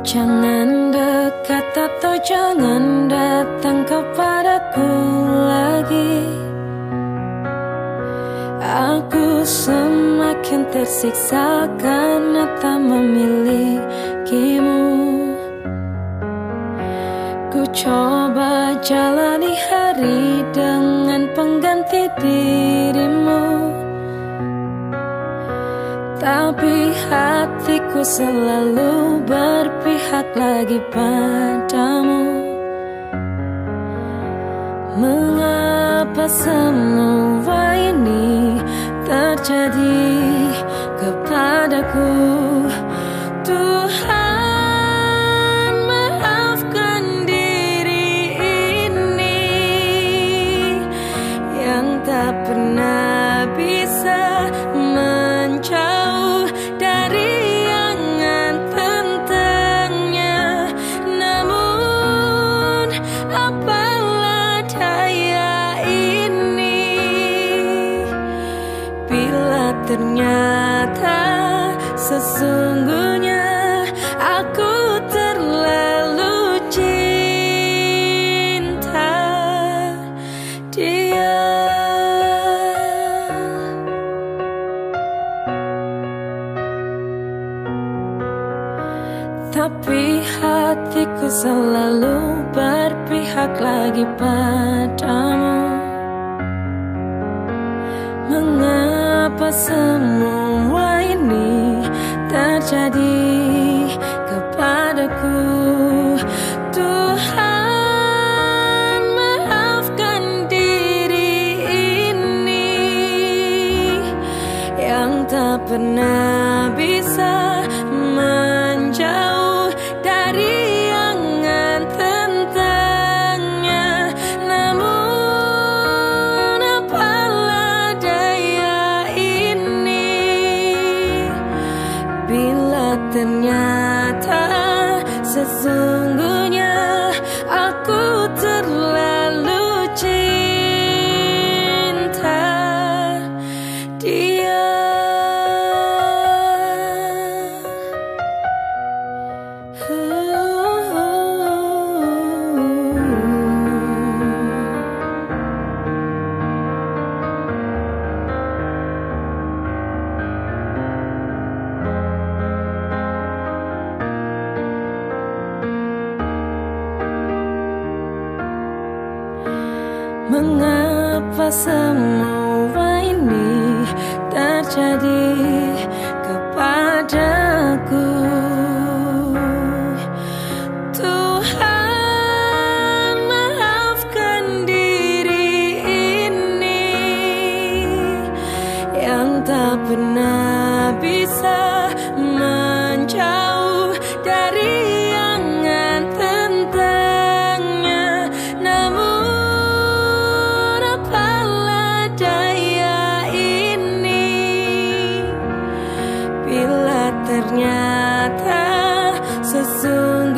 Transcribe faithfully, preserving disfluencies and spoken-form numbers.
Jangan dekat atau jangan datang kepadaku lagi. Aku semakin tersiksa karena tak memilikimu. Ku coba jalani hari dengan pengganti dirimu, tapi hatiku selalu berpihak lagi padamu. Mengapa semua ini terjadi kepadaku? Tuhan, maafkan diri ini yang tak pernah bisa menjauh dari angan tentangnya. Namun apalah daya ini bila ternyata sesungguhnya aku terlalu cinta dia. Tapi hatiku selalu berpihak lagi padamu. Mengapa semua ini terjadi kepadaku? Tuhan, maafkan diri ini yang tak pernah bisa menjauh dari angan tentangnya. Namun apalah daya ini bila ternyata sesungguhnya aku terlalu cinta dia. Mengapa semua ini terjadi kepadaku? Tuhan, maafkan diri ini yang tak pernah bisa menjauh dari angan tentangnya. Namun bila ternyata sesungguhnya